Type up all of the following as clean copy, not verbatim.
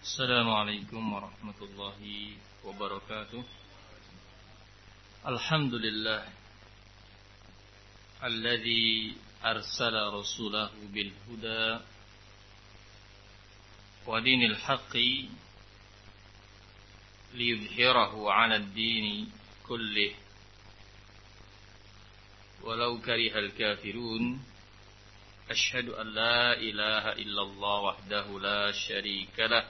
Assalamualaikum warahmatullahi wabarakatuh. Alhamdulillah alladzi arsala rasulahu bil huda wa dinil haqqi liyudhhirahu 'ala ad-dini kullih walau karihal kafirun. Asyhadu an la ilaha illallah wahdahu la syarika lah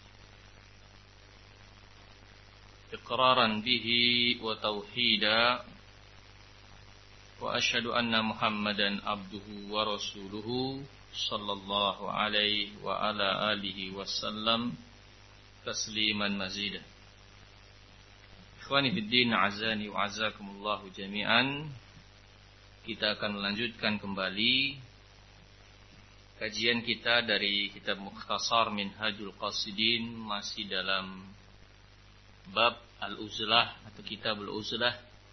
iqraran bihi wa tauhida wa asyhadu anna Muhammadan abduhu wa rasuluhu sallallahu alaihi wa ala alihi wasallam tasliman mazida. Ikhwani fid din, azani wa azakumullahu jami'an. Kita akan melanjutkan kembali kajian kita dari kitab Mukhtasar Minhajul Qasidin, masih dalam bab al-uzlah atau kitab al-uzlah.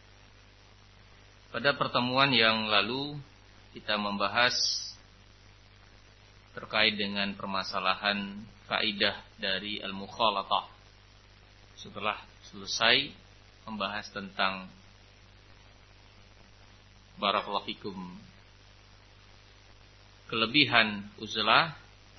Pada pertemuan yang lalu kita membahas terkait dengan permasalahan kaidah dari al-mukhalatah. Setelah selesai membahas tentang barakallahu fikum kelebihan uzlah,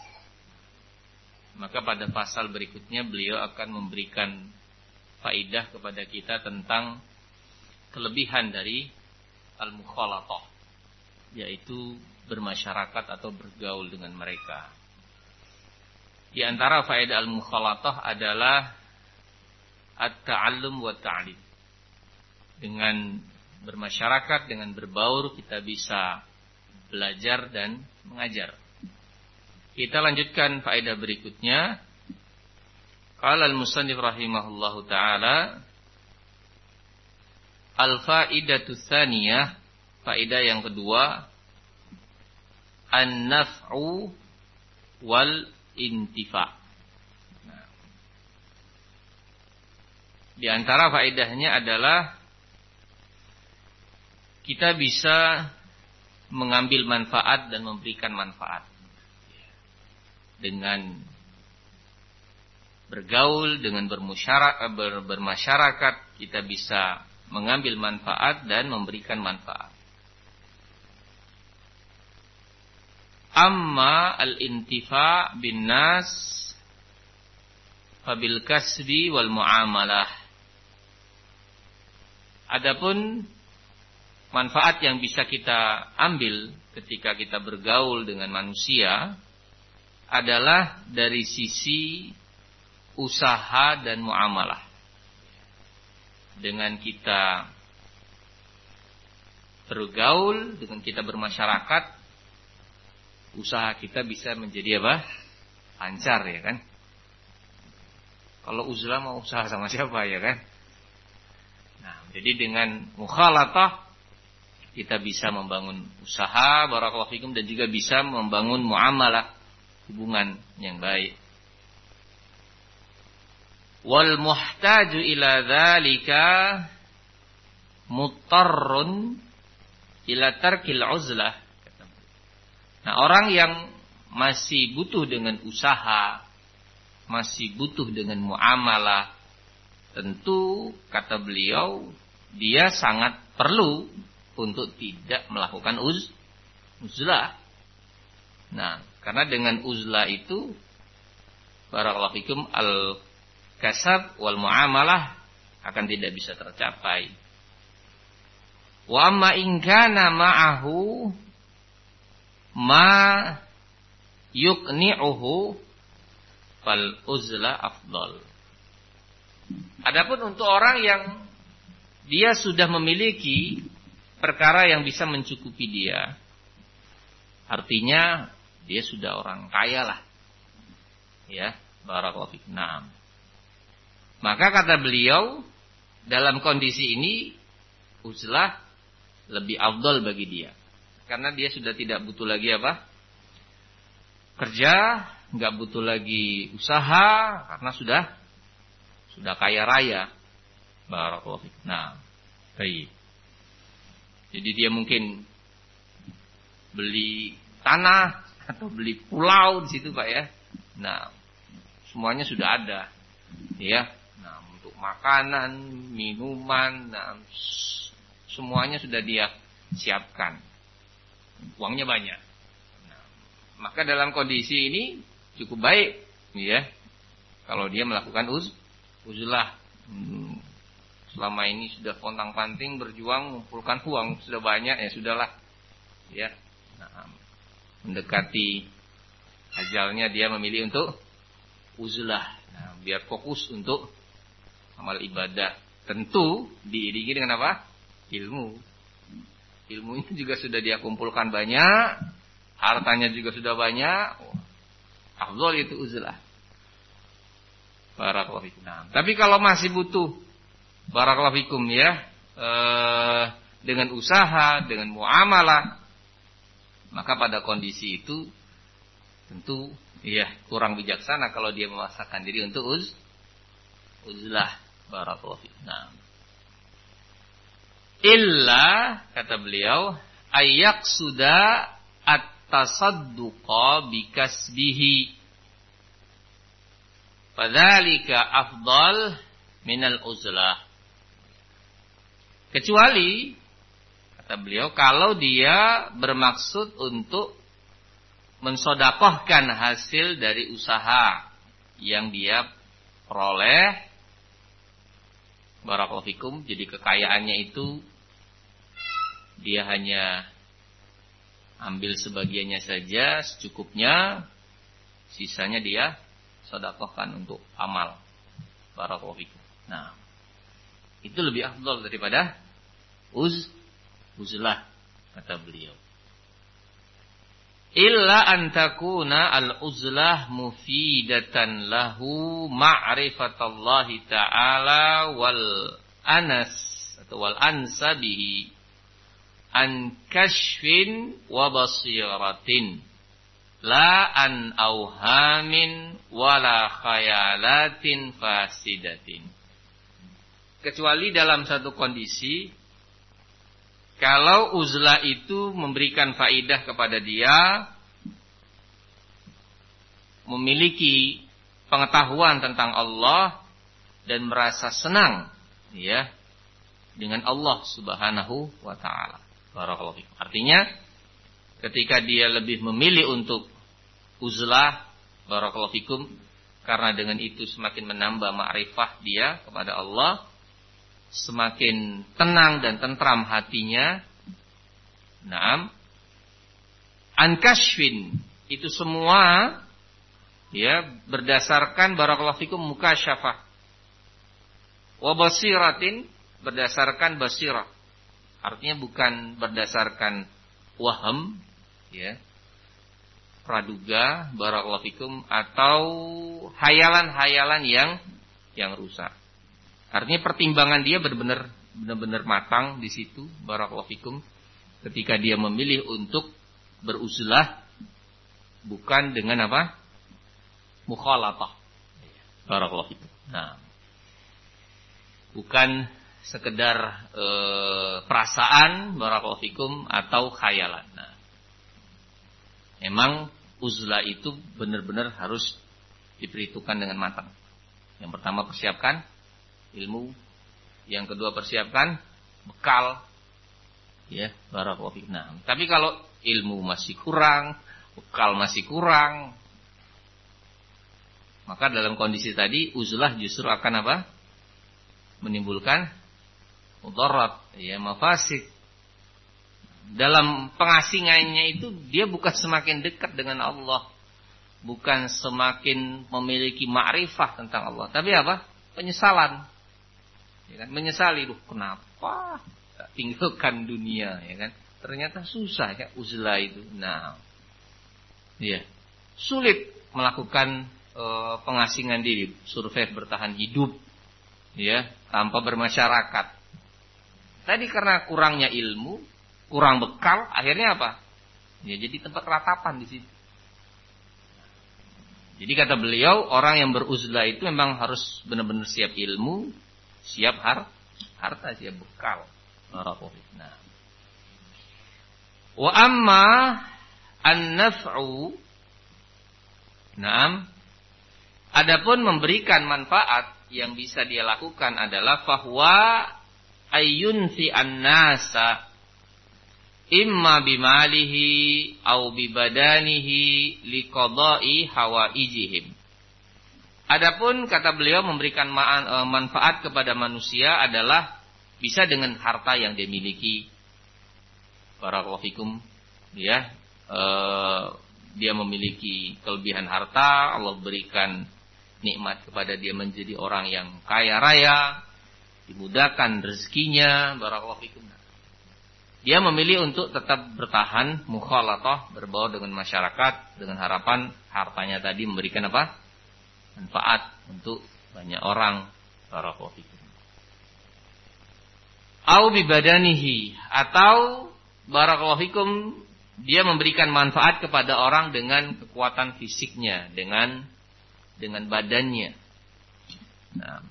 maka pada pasal berikutnya beliau akan memberikan faidah kepada kita tentang kelebihan dari al-mukhalatah, yaitu bermasyarakat atau bergaul dengan mereka. Di antara faedah al-mukhalatah adalah at-ta'allum wa ta'lim. Dengan bermasyarakat, dengan berbaur, kita bisa belajar dan mengajar. Kita lanjutkan faedah berikutnya. Qala al-musannif rahimahullahu ta'ala, al-faidatu tsaniyah, faedah yang kedua, an-naf'u wal intifa'. Nah, di antara faedahnya adalah kita bisa mengambil manfaat dan memberikan manfaat dengan bergaul, dengan bermasyarakat. Kita bisa mengambil manfaat dan memberikan manfaat. Amma al-intifa' bin nas fabil kasbi wal muamalah. Adapun manfaat yang bisa kita ambil ketika kita bergaul dengan manusia adalah dari sisi usaha dan muamalah. Dengan kita bergaul, dengan kita bermasyarakat, usaha kita bisa menjadi apa? Lancar, ya kan? Kalau uzlah mau usaha sama siapa, ya kan? Nah, jadi dengan mukhalatah kita bisa membangun usaha, barakallahu fikum, dan juga bisa membangun muamalah, hubungan yang baik. Wal muhtaju ila dzalika muttarrun ila tarkil uzlah. Nah, orang yang masih butuh dengan usaha, masih butuh dengan muamalah, tentu kata beliau dia sangat perlu untuk tidak melakukan uzlah. Nah, karena dengan uzlah itu barakallahu fikum al-kasab wal muamalah akan tidak bisa tercapai. Wa amma in kana ma'ahu ma yuqni'uhu fal uzlah afdal. Adapun untuk orang yang dia sudah memiliki perkara yang bisa mencukupi dia, artinya dia sudah orang kaya lah, ya, barakallahu fikum. Nah, maka kata beliau, dalam kondisi ini uzlah lebih afdal bagi dia, karena dia sudah tidak butuh lagi apa? Kerja, nggak butuh lagi usaha, karena sudah kaya raya, barakallahu fikum. Nah, baik. Jadi dia mungkin beli tanah atau beli pulau di situ, Pak, ya. Nah, semuanya sudah ada. Ya. Nah, untuk makanan, minuman, nah, semuanya sudah dia siapkan. Uangnya banyak. Nah, maka dalam kondisi ini cukup baik, ya. Kalau dia melakukan uzlah. Selama ini sudah pontang-panting berjuang mengumpulkan uang sudah banyak, ya sudahlah. Ya. Nah, mendekati ajalnya dia memilih untuk uzlah. Nah, biar fokus untuk amal ibadah. Tentu diiringi dengan apa? Ilmu. Ilmunya juga sudah dia kumpulkan banyak, hartanya juga sudah banyak. Afdal itu uzlah. Barakallahu fikum. Nah, tapi kalau masih butuh barakallahu fikum ya, dengan usaha, dengan muamalah, maka pada kondisi itu tentu ya kurang bijaksana kalau dia memaksakan diri untuk uzlah. Barakallahu fikum. Nah, illa kata beliau ayak sudah at-tasadduqa bikasbihi fadzalika afdal minal uzlah. Kecuali kata beliau kalau dia bermaksud untuk mensodakohkan hasil dari usaha yang dia peroleh, barakallahu fikum, jadi kekayaannya itu dia hanya ambil sebagiannya saja, secukupnya, sisanya dia sedekahkan untuk amal. Barakallahu fikum. Nah, itu lebih afdal daripada uzlah kata beliau. Illa an takuna al-uzlah mufidatan lahu ma'rifatallahi ta'ala wal anas atau wal ansabihi an kashfin wa basiratin la an auhamin wala khayalatin fasidatin. Kecuali dalam satu kondisi, kalau uzlah itu memberikan faidah kepada dia, memiliki pengetahuan tentang Allah dan merasa senang ya dengan Allah Subhanahu wa taala. Barakallahu fikum. Artinya ketika dia lebih memilih untuk uzlah, barakallahu fikum, karena dengan itu semakin menambah ma'rifah dia kepada Allah, semakin tenang dan tentram hatinya. Naam. Ankashfin, itu semua ya berdasarkan barakallahu fikum mukasyafah. Wa basiratin, berdasarkan basirah. Artinya bukan berdasarkan waham ya, praduga, barakallahu fikum, atau hayalan-hayalan yang rusak. Artinya pertimbangan dia benar-benar matang di situ, barakallahu fikum, ketika dia memilih untuk beruzlah, bukan dengan apa? Mukhalatah. Barakallahu fikum. Nah, bukan sekedar perasaan, barakallahu fikum, atau khayalan. Nah, memang uzlah itu benar-benar harus diperhitungkan dengan matang. Yang pertama persiapkan ilmu, yang kedua persiapkan bekal, ya, barakallahu fikum. Nah, tapi kalau ilmu masih kurang, bekal masih kurang, maka dalam kondisi tadi uzlah justru akan apa? Menimbulkan mudarat, ya, mafasid. Dalam pengasingannya itu dia bukan semakin dekat dengan Allah, bukan semakin memiliki ma'rifah tentang Allah, tapi apa? Penyesalan. Ya kan? Menyesali, kenapa tinggalkan dunia, ya kan? Ternyata susah ya uzlah itu. Nah, ya, sulit melakukan pengasingan diri, survive, bertahan hidup, ya, tanpa bermasyarakat. Tadi karena kurangnya ilmu, kurang bekal, akhirnya apa? Ya, jadi tempat ratapan di situ. Jadi kata beliau, orang yang beruzlah itu memang harus benar-benar siap ilmu, siap harta, siap bekal. Nah, wa amma an-naf'u, naam, Adapun memberikan manfaat yang bisa dia lakukan adalah fahwa ayyunfi an-nasa imma bimalihi au bibadanihi liqada'i hawaijihim. Adapun kata beliau memberikan manfaat kepada manusia adalah bisa dengan harta yang dia miliki. Barakallahu fikum, ya. Dia memiliki kelebihan harta, Allah berikan nikmat kepada dia menjadi orang yang kaya raya, dimudahkan rezekinya, barakallahu fikum. Dia memilih untuk tetap bertahan mukhalatah, berbaur dengan masyarakat dengan harapan hartanya tadi memberikan apa? Manfaat untuk banyak orang, barakallahu fikum. Au bibadanihi, atau barakallahu fikum dia memberikan manfaat kepada orang dengan kekuatan fisiknya, dengan badannya. Nah.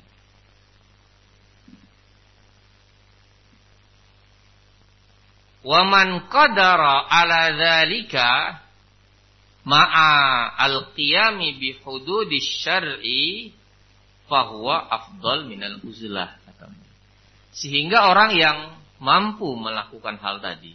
Wa man qadara ala dzalika ma'a al-qiyami bi hududis syar'i fahuwa afdal minal uzlah. Sehingga orang yang mampu melakukan hal tadi,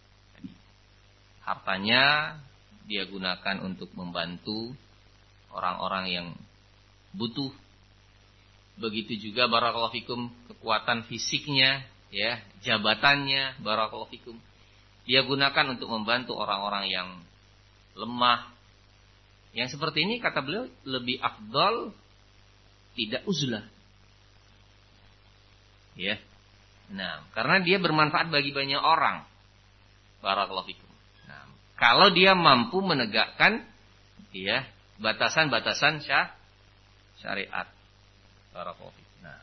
hartanya dia gunakan untuk membantu orang-orang yang butuh. Begitu juga barakallahu fikum kekuatan fisiknya, ya, jabatannya, barakallahu fikum, dia gunakan untuk membantu orang-orang yang lemah. Yang seperti ini kata beliau lebih afdal, tidak uzlah. Ya. Nah, karena dia bermanfaat bagi banyak orang. Barakallahu fikum. Nah, kalau dia mampu menegakkan, ya, batasan-batasan syariat. Barakallahu fikum. Nah.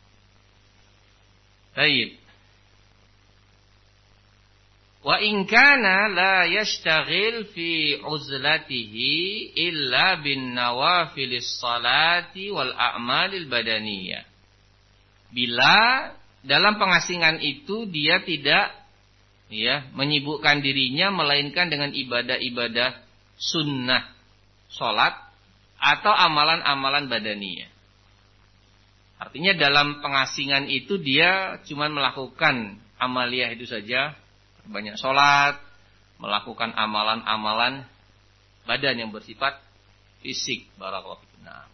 Baik. Wa in kana la yashtaghil fi uzlatihi illa bin nawafilis salati wal a'malil badaniyah. Bila dalam pengasingan itu dia tidak, ya, menyibukkan dirinya melainkan dengan ibadah-ibadah sunnah, salat atau amalan-amalan badaniyah. Artinya dalam pengasingan itu dia cuma melakukan amaliyah itu saja, banyak sholat, melakukan amalan-amalan badan yang bersifat fisik, barakallahu fikum. Nah,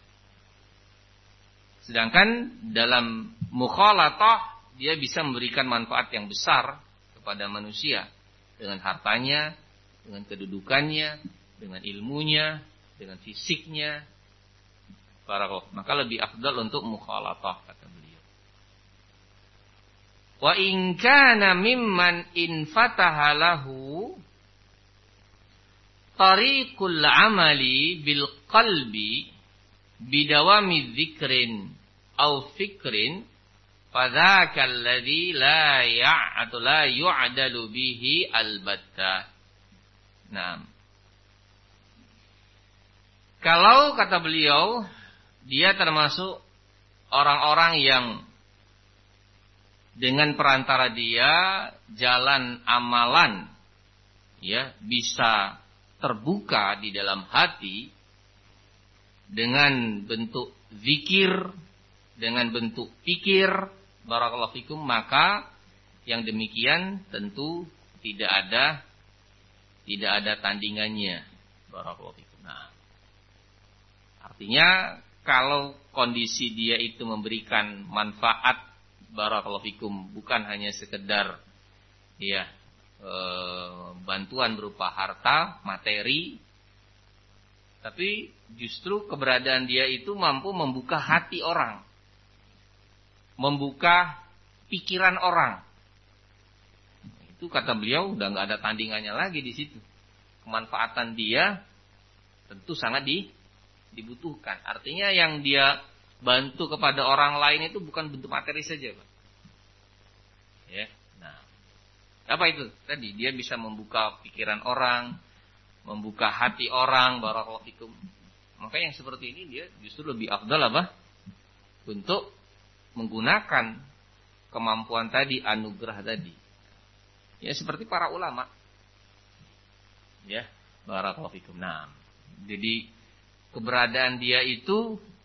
sedangkan dalam mukhalatah dia bisa memberikan manfaat yang besar kepada manusia dengan hartanya, dengan kedudukannya, dengan ilmunya, dengan fisiknya, barakallahu. Maka lebih afdal untuk mukhalatah, kata beliau. Wa in kana mimman infataha lahu tariqul amali bil qalbi bidawami dzikrin aw fikrin fadzaka alladzi la yu'dalu bihi albatta. Nah, kalau kata beliau dia termasuk orang-orang yang dengan perantara dia jalan amalan, ya, bisa terbuka di dalam hati dengan bentuk zikir, dengan bentuk pikir, barakallahu fikum, maka yang demikian tentu tidak ada tandingannya, barakallahu fikum. Nah, artinya kalau kondisi dia itu memberikan manfaat, barakallahu fikum, bukan hanya sekedar, ya, bantuan berupa harta, materi, tapi justru keberadaan dia itu mampu membuka hati orang, membuka pikiran orang. Itu kata beliau udah nggak ada tandingannya lagi di situ. Kemanfaatan dia tentu sangat dibutuhkan. Artinya yang dia bantu kepada orang lain itu bukan bentuk materi saja, Pak. Ya. Nah, apa itu? Tadi dia bisa membuka pikiran orang, membuka hati orang, barakallahu fikum. Maka yang seperti ini dia justru lebih afdal apa? Untuk menggunakan kemampuan tadi, anugerah tadi. Ya, seperti para ulama. Ya, barakallahu fikum. Nah, jadi keberadaan dia itu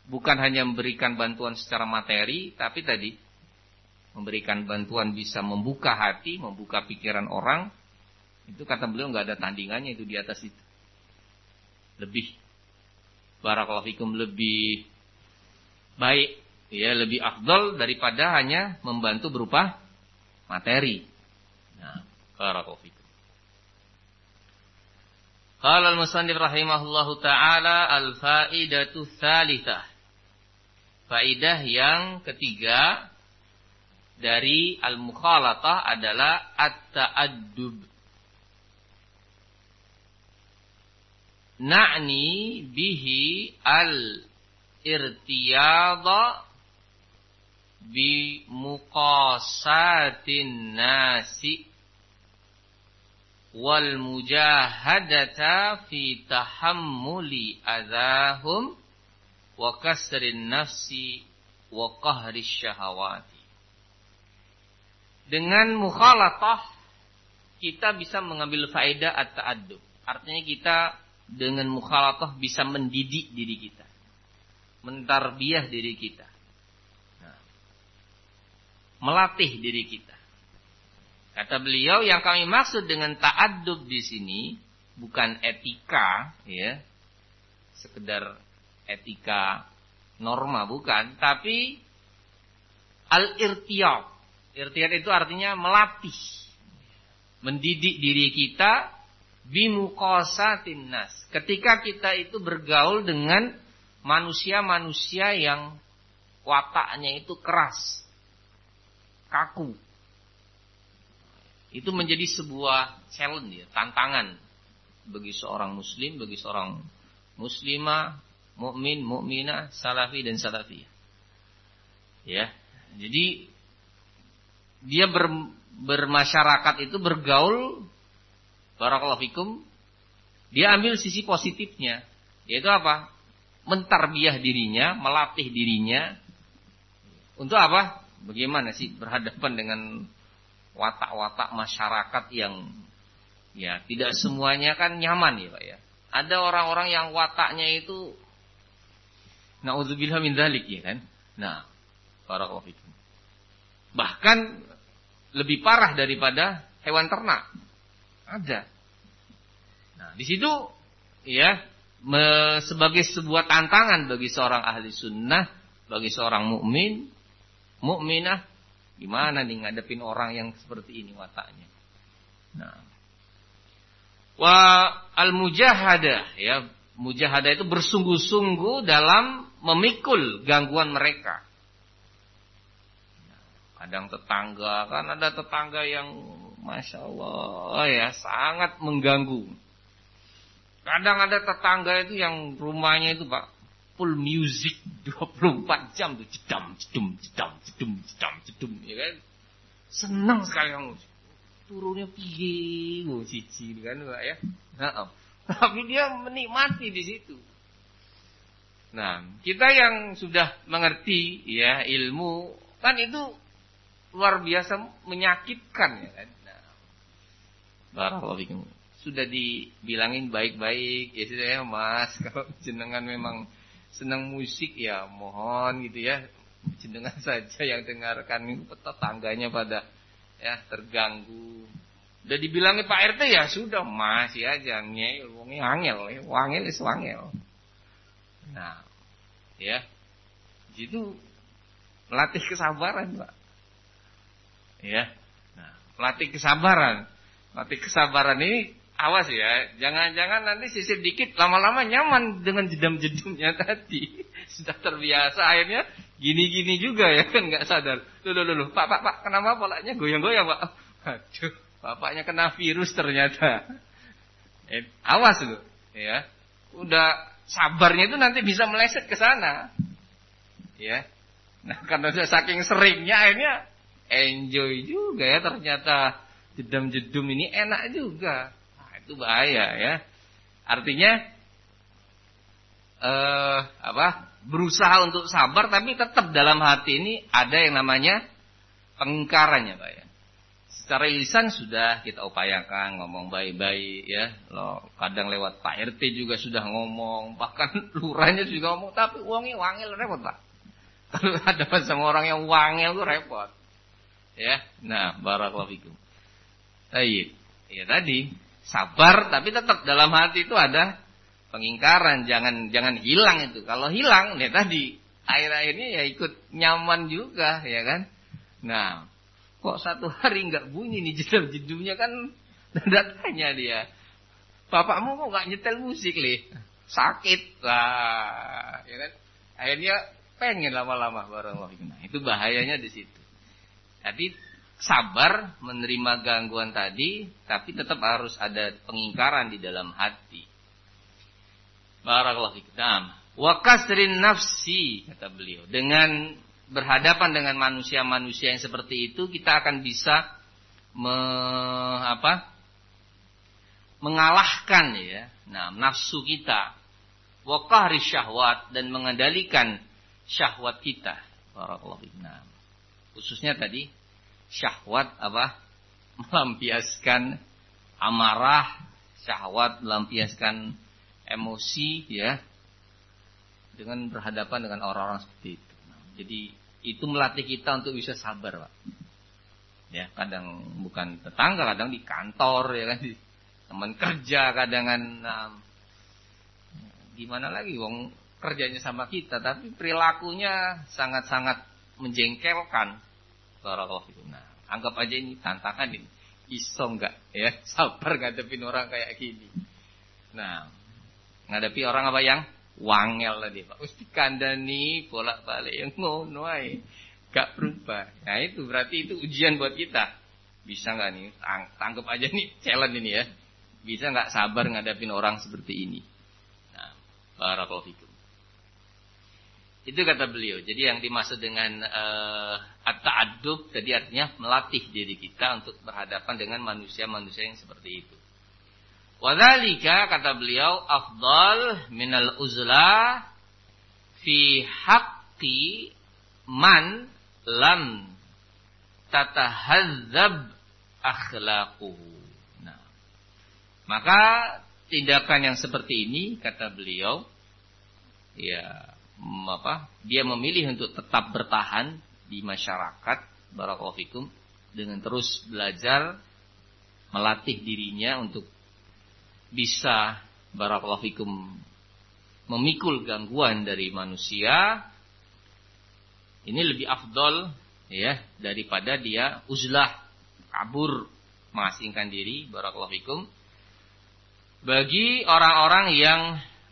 bukan hanya memberikan bantuan secara materi, tapi tadi memberikan bantuan bisa membuka hati, membuka pikiran orang. Itu kata beliau nggak ada tandingannya itu di atas itu. Lebih barakallahu fikum, lebih baik, ya, lebih afdal daripada hanya membantu berupa materi. Nah, barakallahu fikum. Qala al-musannif rahimahullahu taala al-faidatu tsalitsah. Faidah yang ketiga dari al-mukhalatah adalah at-ta'addub. Na'ni bihi al-irtiyadha bi muqasatin nasi wal mujahadata fi tahammuli adahum wa kasrin nafsi wa qahri syahawati. Dengan mukhalatah kita bisa mengambil faedah at-ta'addub. Artinya kita dengan mukhalatah bisa mendidik diri kita, mentarbiyah diri kita, melatih diri kita. Kata beliau, yang kami maksud dengan ta'addub di sini bukan etika, ya, sekedar etika norma, bukan, tapi al-irtiyad. Irtiyad itu artinya melatih, mendidik diri kita bimuqasatin nas. Ketika kita itu bergaul dengan manusia-manusia yang wataknya itu keras, kaku. Itu menjadi sebuah challenge, ya, tantangan bagi seorang muslim, bagi seorang muslimah, mukmin, mukminah, salafi dan salafiyah. Ya. Jadi dia bermasyarakat itu bergaul, barakallahu fikum, dia ambil sisi positifnya, yaitu apa? Mentarbiyah dirinya, melatih dirinya. Untuk apa? Bagaimana sih berhadapan dengan watak-watak masyarakat yang, ya, tidak semuanya kan nyaman, ya Pak, ya. Ada orang-orang yang wataknya itu na'udzubillah min dzalik, ya kan? Nah, barakallahu fikum. Bahkan lebih parah daripada hewan ternak. Ada. Nah, di situ, ya, sebagai sebuah tantangan bagi seorang ahli sunnah, bagi seorang mukmin, mukminah, gimana nih ngadepin orang yang seperti ini wataknya. Nah, wa al-mujahadah, ya, mujahadah itu bersungguh-sungguh dalam memikul gangguan mereka. Kadang tetangga, kan ada tetangga yang Masya Allah, ya, sangat mengganggu. Kadang ada tetangga itu yang rumahnya itu Pak, full music 24 jam tuh, jedam, jedum, jedam, jedum, jedam, jedum, ya kan? Senang sekali kamu. Turunnya piye, cici, kan Pak, ya. Nah, tapi dia menikmati di situ. Nah, kita yang sudah mengerti, ya, ilmu, kan itu luar biasa menyakitkan, ya kan? Nah, barakallahu fikum. Sudah dibilangin baik-baik, ya sudah ya Mas, kalau jenengan memang senang musik ya mohon gitu ya, jenengan saja yang dengarkan, itu tetangganya pada, ya, terganggu. Udah dibilangin Pak RT ya sudah masih aja ngeyel, wangel is wangel. Nah, ya, itu melatih kesabaran Pak. Ya, nah, melatih kesabaran. Melatih kesabaran ini awas ya, jangan-jangan nanti sisir dikit, lama-lama nyaman dengan jedam-jedumnya tadi. Sudah terbiasa, akhirnya gini-gini juga ya kan, nggak sadar. Loh, Pak, kenapa polanya goyang-goyang Pak? Aduh, bapaknya kena virus ternyata. Awas loh, ya. Udah sabarnya itu nanti bisa meleset ke sana. Ya. Nah, karena sudah saking seringnya akhirnya enjoy juga ya, ternyata jedam-jedum ini enak juga. Nah, itu bahaya ya. Artinya berusaha untuk sabar, tapi tetap dalam hati ini ada yang namanya pengingkarannya Pak ya. Secara lisan sudah kita upayakan ngomong baik-baik ya. Loh, kadang lewat Pak RT juga sudah ngomong, bahkan lurahnya juga ngomong, tapi uangnya wangil repot Pak. Kalau ada sama orang yang wangil itu repot. Ya. Nah, barakallahu fikum. Baik. Ya tadi sabar tapi tetap dalam hati itu ada pengingkaran, jangan hilang itu. Kalau hilang ya tadi akhir-akhirnya ya ikut nyaman juga ya kan. Nah, kok satu hari enggak bunyi nih jedul-jedulnya kan datanya dia. Bapakmu kok enggak nyetel musik leh? Sakit lah, ya kan? Akhirnya pengen lama-lama bareng. Nah, itu bahayanya di situ. Jadi sabar menerima gangguan tadi, tapi tetap harus ada pengingkaran di dalam hati. Barakallahu fikum. Wa kasrin nafsi, kata beliau. Dengan berhadapan dengan manusia-manusia yang seperti itu, kita akan bisa mengalahkan ya, nafsu kita. Wa qahri syahwat, dan mengendalikan syahwat kita. Barakallahu fikum. Khususnya tadi syahwat melampiaskan amarah, syahwat melampiaskan emosi ya, dengan berhadapan dengan orang-orang seperti itu. Jadi itu melatih kita untuk bisa sabar, Pak. Ya, kadang bukan tetangga, kadang di kantor ya kan, di teman kerja kadangan gimana lagi wong kerjanya sama kita tapi perilakunya sangat-sangat menjengkelkan. Barakallahu fikum. Nah, anggap aja ini tantangan ini. Iso enggak ya sabar ngadepin orang kayak gini. Nah, ngadepi orang apa yang wangel tadi, Pak. Mesti kandani bolak-balik yang ngono ae. Gak berubah. Nah, itu berarti itu ujian buat kita. Bisa enggak nih? Tangkap aja nih challenge ini ya. Bisa enggak sabar ngadepin orang seperti ini? Nah, barakallahu fikum. Itu kata beliau. Jadi yang dimaksud dengan at-ta'addub tadi artinya melatih diri kita untuk berhadapan dengan manusia-manusia yang seperti itu. Wadzalika, kata beliau, afdal minal uzla fi haqqi man lam tatahazzab akhlaquhu. Nah, maka tindakan yang seperti ini, kata beliau, ya dia memilih untuk tetap bertahan di masyarakat, barakallahu fikum, dengan terus belajar melatih dirinya untuk bisa, barakallahu fikum, memikul gangguan dari manusia. Ini lebih afdol ya daripada dia uzlah, kabur, mengasingkan diri, barakallahu fikum, bagi orang-orang yang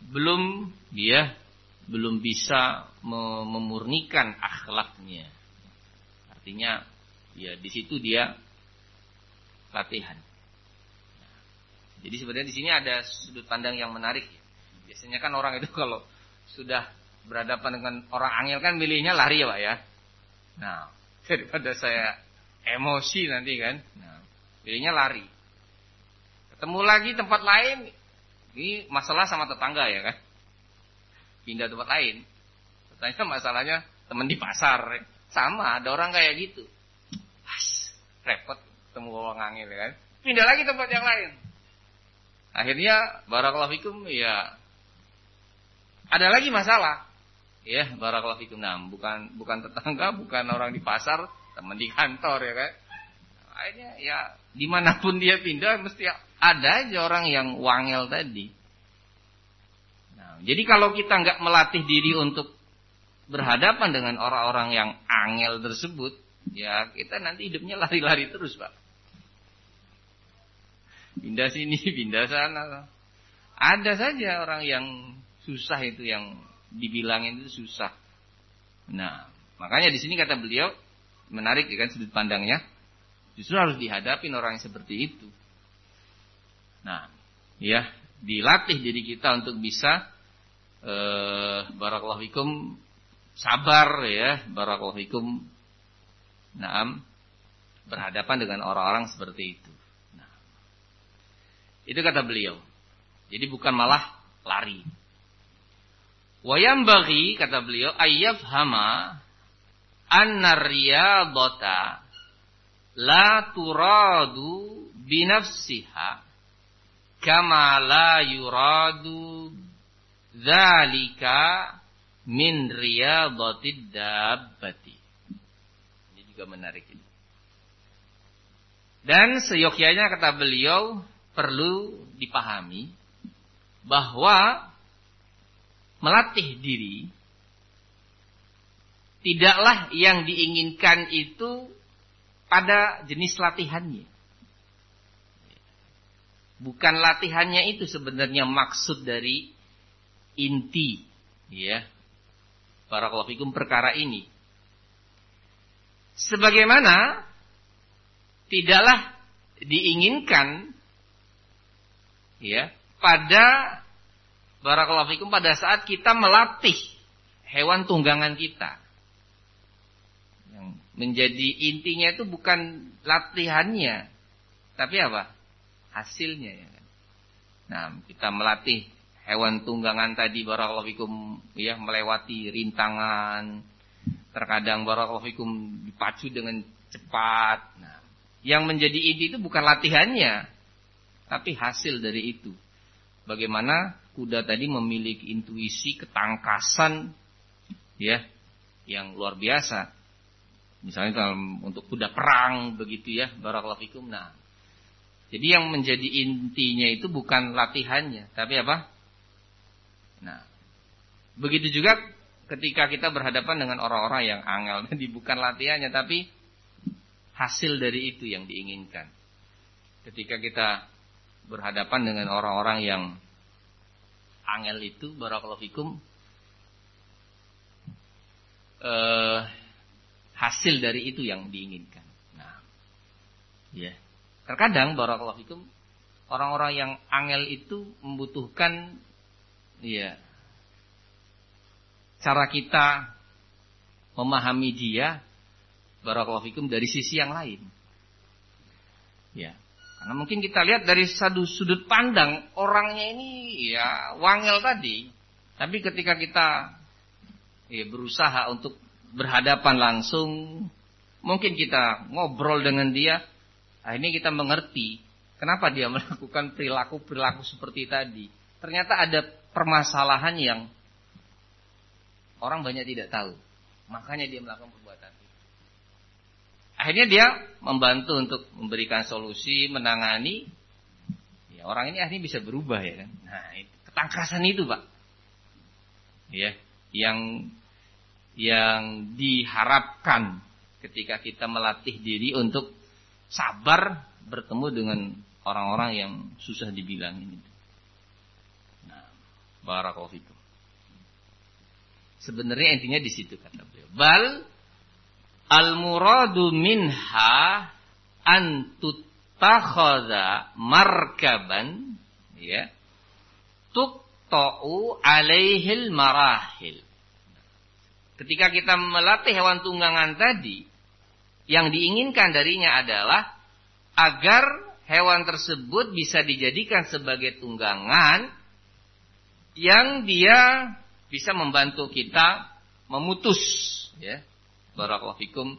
belum bisa memurnikan akhlaknya. Artinya ya di situ dia latihan. Jadi sebenarnya di sini ada sudut pandang yang menarik. Biasanya kan orang itu kalau sudah berhadapan dengan orang angel kan milihnya lari ya Pak ya. Nah, daripada saya emosi nanti kan. Nah, pilihnya lari. Ketemu lagi tempat lain, ini masalah sama tetangga ya kan. Pindah tempat lain. Katanya masalahnya teman di pasar. Sama, ada orang kayak gitu. Repot ketemu orang angel ya kan. Pindah lagi tempat yang lain. Akhirnya barakallahu fikum ya ada lagi masalah. Ya, barakallahu fikum. Nah, bukan tetangga, bukan orang di pasar, teman di kantor ya kan. Akhirnya ya dimanapun dia pindah mesti ada aja orang yang wangel tadi. Nah, jadi kalau kita nggak melatih diri untuk berhadapan dengan orang-orang yang angel tersebut, ya kita nanti hidupnya lari-lari terus, Pak. Pindah sini, pindah sana. Ada saja orang yang susah itu, yang dibilangin itu susah. Nah, makanya di sini kata beliau menarik ya kan sudut pandangnya. Justru harus dihadapin orang yang seperti itu. Nah, ya dilatih diri kita untuk bisa barakallahu fikum sabar ya, barakallahu fikum. Naam, berhadapan dengan orang-orang seperti itu. Nah, itu kata beliau. Jadi bukan malah lari. Wa yambaghi, kata beliau, ayyafhama anna riyadata la turadu binafsiha kama la yuradu dzalika min riyadhatid dabbati. Ini juga menarik ini. Dan seyogyanya kata beliau perlu dipahami bahwa melatih diri tidaklah yang diinginkan itu pada jenis latihannya. Bukan latihannya itu sebenarnya maksud dari inti, ya, barakallahu fikum perkara ini. Sebagaimana tidaklah diinginkan, ya, pada barakallahu fikum pada saat kita melatih hewan tunggangan kita. Yang menjadi intinya itu bukan latihannya, tapi apa? Hasilnya, ya kan. Nah, kita melatih hewan tunggangan tadi barakallahu fikum, ya, melewati rintangan, terkadang barakallahu fikum dipacu dengan cepat. Nah, yang menjadi inti itu bukan latihannya, tapi hasil dari itu. Bagaimana kuda tadi memiliki intuisi, ketangkasan, ya, yang luar biasa. Misalnya untuk kuda perang begitu, ya, barakallahu fikum. Nah, jadi yang menjadi intinya itu bukan latihannya, tapi apa? Nah, begitu juga ketika kita berhadapan dengan orang-orang yang angel, tadi bukan latihannya, tapi hasil dari itu yang diinginkan. Ketika kita berhadapan dengan orang-orang yang angel itu, barakallahu fikum, hasil dari itu yang diinginkan. Nah, ya. Terkadang barakallahu fikum, orang-orang yang angel itu membutuhkan, ya, cara kita memahami dia barakallahu fikum dari sisi yang lain. Ya. Karena mungkin kita lihat dari satu sudut pandang orangnya ini, ya, wangel tadi. Tapi ketika kita, ya, berusaha untuk berhadapan langsung, mungkin kita ngobrol dengan dia, akhirnya kita mengerti kenapa dia melakukan perilaku-perilaku seperti tadi. Ternyata ada permasalahan yang orang banyak tidak tahu. Makanya dia melakukan perbuatan itu. Akhirnya dia membantu untuk memberikan solusi, menangani. Ya, orang ini akhirnya bisa berubah, ya kan. Nah, ketangkasan itu, Pak. Ya, yang diharapkan ketika kita melatih diri untuk sabar bertemu dengan orang-orang yang susah dibilangin itu. Nah, barakallahu fikum. Sebenarnya intinya di situ kata beliau. Bal al-muradu minha an tuttakhadha markaban, ya, tuqta'u alaihil marahil. Ketika kita melatih hewan tunggangan tadi, yang diinginkan darinya adalah agar hewan tersebut bisa dijadikan sebagai tunggangan yang dia bisa membantu kita memutus, ya, barakallahu fikum,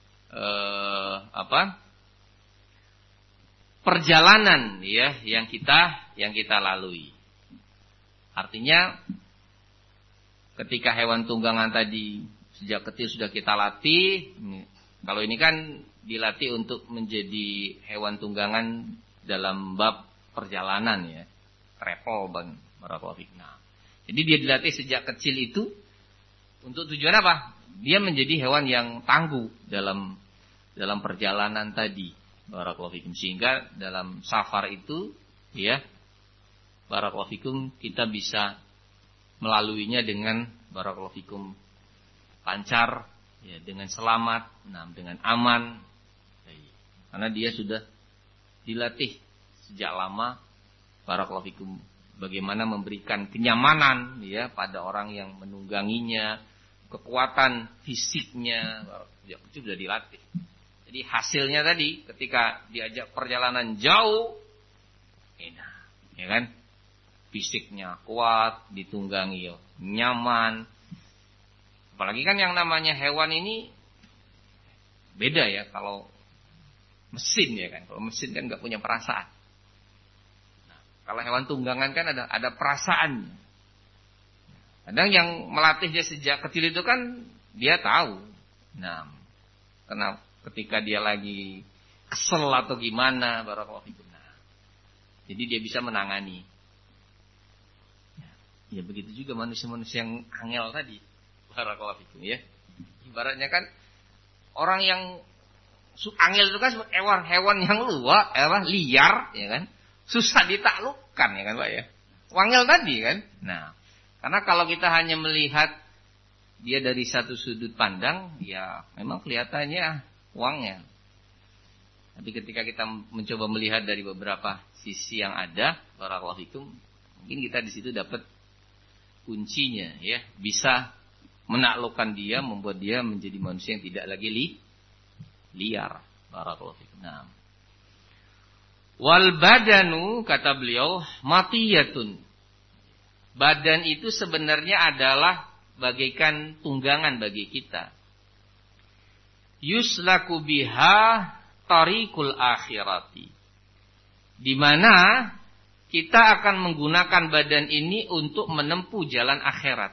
perjalanan, ya, yang kita lalui. Artinya ketika hewan tunggangan tadi sejak kecil sudah kita latih. Kalau ini kan dilatih untuk menjadi hewan tunggangan dalam bab perjalanan, ya, travel, bang, barakallahu fikum. Nah, jadi dia dilatih sejak kecil itu untuk tujuan apa? Dia menjadi hewan yang tangguh dalam perjalanan tadi, barakallahu fikum. Sehingga dalam safar itu, ya, barakallahu fikum, kita bisa melaluinya dengan barakallahu fikum lancar, ya, dengan selamat, nah, dengan aman, karena dia sudah dilatih sejak lama, barakallahu fikum, bagaimana memberikan kenyamanan, ya, pada orang yang menungganginya, kekuatan fisiknya, sejak kecil sudah dilatih. Jadi hasilnya tadi ketika diajak perjalanan jauh, enak, ya kan, fisiknya kuat, ditunggangi, ya, nyaman. Apalagi kan yang namanya hewan ini beda, ya. Kalau Mesin ya kan. Kalau mesin kan nggak punya perasaan. Nah, kalau hewan tunggangan kan ada perasaannya. Kadang yang melatihnya sejak kecil itu kan dia tahu. Nah, karena ketika dia lagi kesel atau gimana, barakallahu fikum. Nah, jadi dia bisa menangani. Ya begitu juga manusia-manusia yang angel tadi, barakallahu fikum ya. Ibaratnya kan orang yang angel itu kan hewan yang liar, ya kan, susah ditaklukkan, ya kan Pak ya. Wangel tadi kan. Nah, karena kalau kita hanya melihat dia dari satu sudut pandang, ya memang kelihatannya wangel. Tapi ketika kita mencoba melihat dari beberapa sisi yang ada, barakallahu fikum, mungkin kita di situ dapat kuncinya, ya, bisa menaklukkan dia, membuat dia menjadi manusia yang tidak lagi liar. Barakallahu fikum. Nah. Wal badanu, kata beliau, matiyatun. Badan itu sebenarnya adalah bagaikan tunggangan bagi kita. Yuslaku biha tariqul akhirati. Di mana kita akan menggunakan badan ini untuk menempuh jalan akhirat.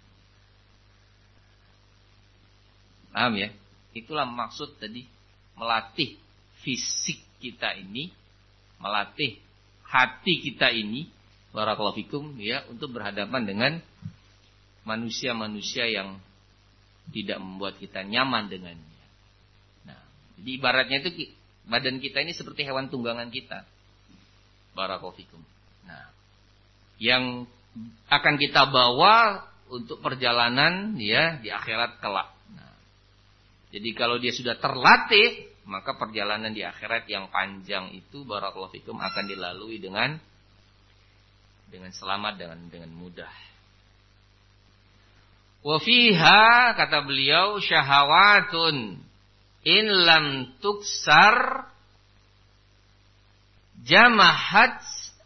Paham ya? Itulah maksud tadi melatih fisik kita ini, melatih hati kita ini, barakallahu fikum ya, untuk berhadapan dengan manusia-manusia yang tidak membuat kita nyaman dengannya. Nah, jadi ibaratnya itu badan kita ini seperti hewan tunggangan kita. Barakallahu fikum. Nah, yang akan kita bawa untuk perjalanan ya di akhirat kelak. Nah, jadi kalau dia sudah terlatih, maka perjalanan di akhirat yang panjang itu barakallahu fikum akan dilalui dengan selamat, dengan mudah. Wa fiha, kata beliau, syahawatun in lam tuksar jamahat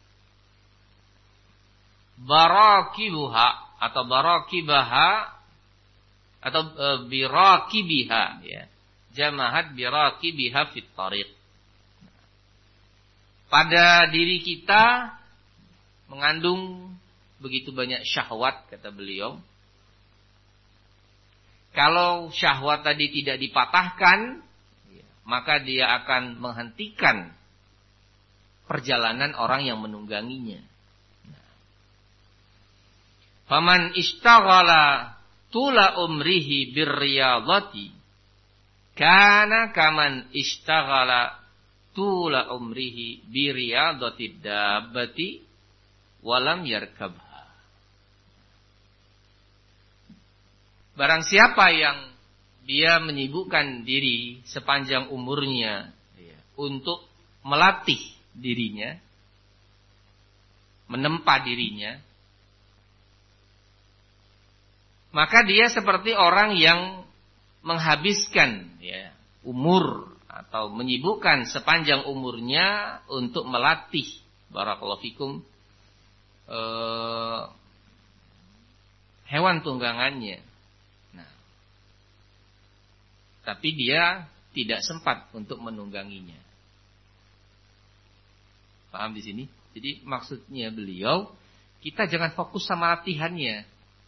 barakibuha atau barakibaha atau birakibiha ya. Jamahat birakibiha fit tariq. Pada diri kita mengandung begitu banyak syahwat, kata beliau. Kalau syahwat tadi tidak dipatahkan, maka dia akan menghentikan perjalanan orang yang menungganginya. Faman ishtaghala tula umrihi birriyadati kana kaman ishtaghala tula umrihi birriyadati dabbati walam yarkabha. Barang siapa yang dia menyibukkan diri sepanjang umurnya untuk melatih dirinya, menempa dirinya, maka dia seperti orang yang menghabiskan ya, umur atau menyibukkan sepanjang umurnya untuk melatih barakallahu fikum hewan tunggangannya. Nah, tapi dia tidak sempat untuk menungganginya. Paham di sini? Jadi maksudnya beliau, kita jangan fokus sama latihannya.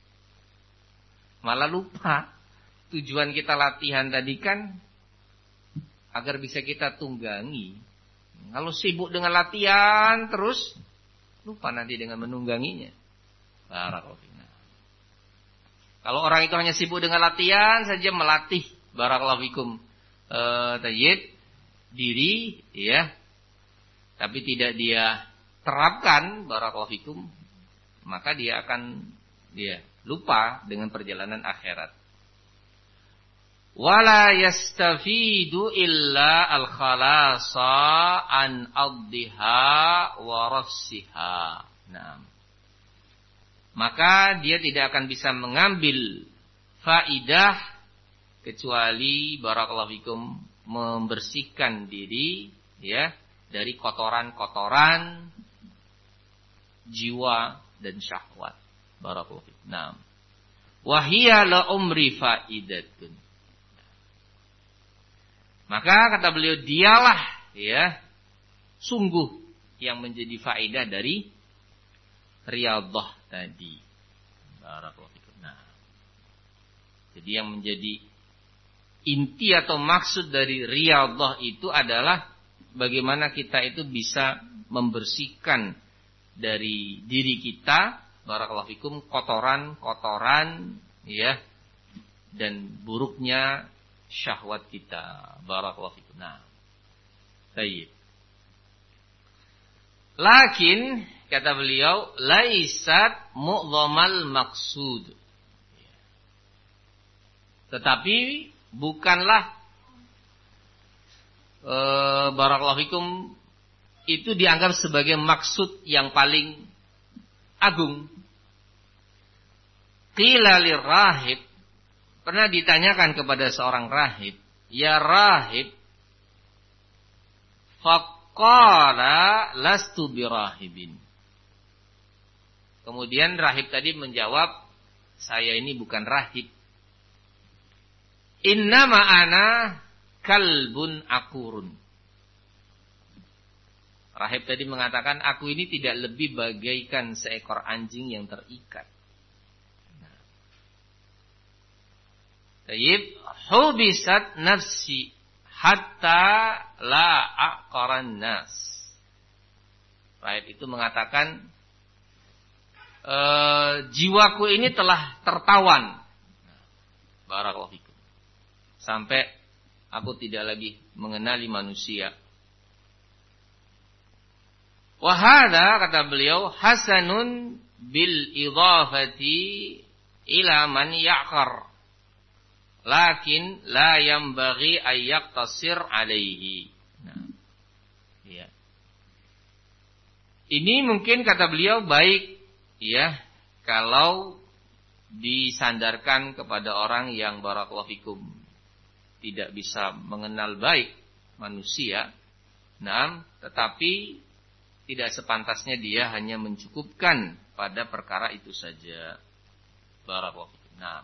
Malah lupa tujuan kita latihan tadi kan agar bisa kita tunggangi. Kalau sibuk dengan latihan terus, lupa nanti dengan menungganginya. Barakallahu fikum. Kalau orang itu hanya sibuk dengan latihan saja, melatih barakallahu fikum tayyib diri ya, tapi tidak dia terapkan barakallahu fikum, maka dia akan lupa dengan perjalanan akhirat. Wala yastafidu illa al-khalasa an addiha wa rafsiha. Nah, maka dia tidak akan bisa mengambil faidah kecuali barakallahu fikum membersihkan diri ya dari kotoran-kotoran jiwa dan syahwat. Barakallahu fikum. Naam. Wa hiya la umri faidatun. Maka kata beliau, dialah ya sungguh yang menjadi faedah dari riyadhah tadi. Barakallahu fikum. Nah, jadi yang menjadi inti atau maksud dari riyadhah itu adalah bagaimana kita itu bisa membersihkan dari diri kita, barakallahu fikum, kotoran-kotoran ya dan buruknya syahwat kita. Barakallahu fikum. Nah, baik. Lakin kata beliau, laisat mu'dhamal maqsud. Tetapi bukanlah barakallahu fikum itu dianggap sebagai maksud yang paling agung. Qila lirrahib, pernah ditanyakan kepada seorang rahib, ya rahib, faqala lastu birahibin. Kemudian rahib tadi menjawab, saya ini bukan rahib. Innama ana kalbun akurun. Rahib tadi mengatakan, aku ini tidak lebih bagaikan seekor anjing yang terikat. Tayyib, hubisat nafsi hatta la aqaran nas. Rahib itu mengatakan, jiwaku ini telah tertawan. Barakallahu fikum. Sampai aku tidak lagi mengenali manusia. Wahada, kata beliau, hasanun bil idhafati ila man ya'qar. Lakin la yambaghi ay yaqtasir alaihi. Nah, ya. Ini mungkin kata beliau baik ya kalau disandarkan kepada orang yang barakallahu fikum tidak bisa mengenal baik manusia. Nah, tetapi tidak sepantasnya dia hanya mencukupkan pada perkara itu saja. Barakallahu fikum. Nah,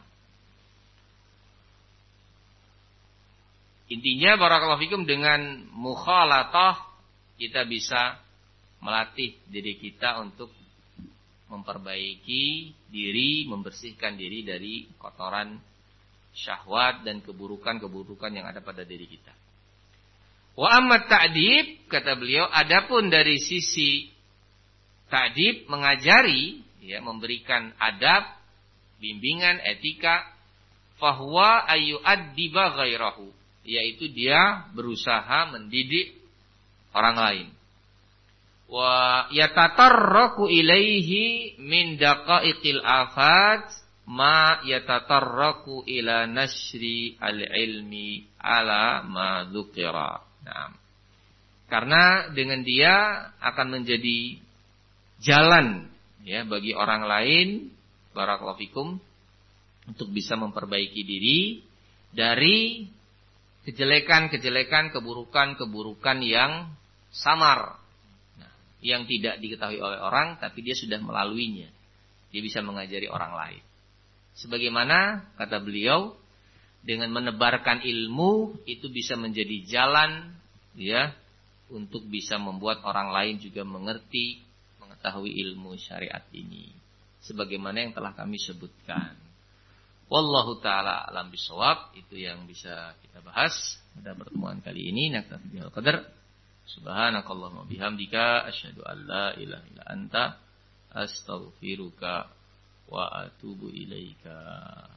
intinya barakallahu fikum dengan mukhalatah kita bisa melatih diri kita untuk memperbaiki diri, membersihkan diri dari kotoran syahwat dan keburukan-keburukan yang ada pada diri kita. Wa amma ta'dib, kata beliau, adapun dari sisi ta'dib, mengajari, ya, memberikan adab, bimbingan, etika, fahuwa ayyu'addiba ghairahu, yaitu dia berusaha mendidik orang lain. Wa yatatarraku ilaihi min daqaiqil afat ma yatatarraku ila nashri al-ilmi ala ma dzukira. Nah, karena dengan dia akan menjadi jalan ya bagi orang lain, barakallahu fikum, untuk bisa memperbaiki diri dari kejelekan-kejelekan, keburukan-keburukan yang samar, nah, yang tidak diketahui oleh orang, tapi dia sudah melaluinya. Dia bisa mengajari orang lain. Sebagaimana kata beliau, dengan menebarkan ilmu itu bisa menjadi jalan ya untuk bisa membuat orang lain juga mengerti, mengetahui ilmu syariat ini. Sebagaimana yang telah kami sebutkan. Wallahu ta'ala alam bisawab. Itu yang bisa kita bahas pada pertemuan kali ini. Naktafi bihal qadar. Subhanakallahumma bihamdika asyhadu an la ilaha illa anta astaghfiruka wa atubu ilaika.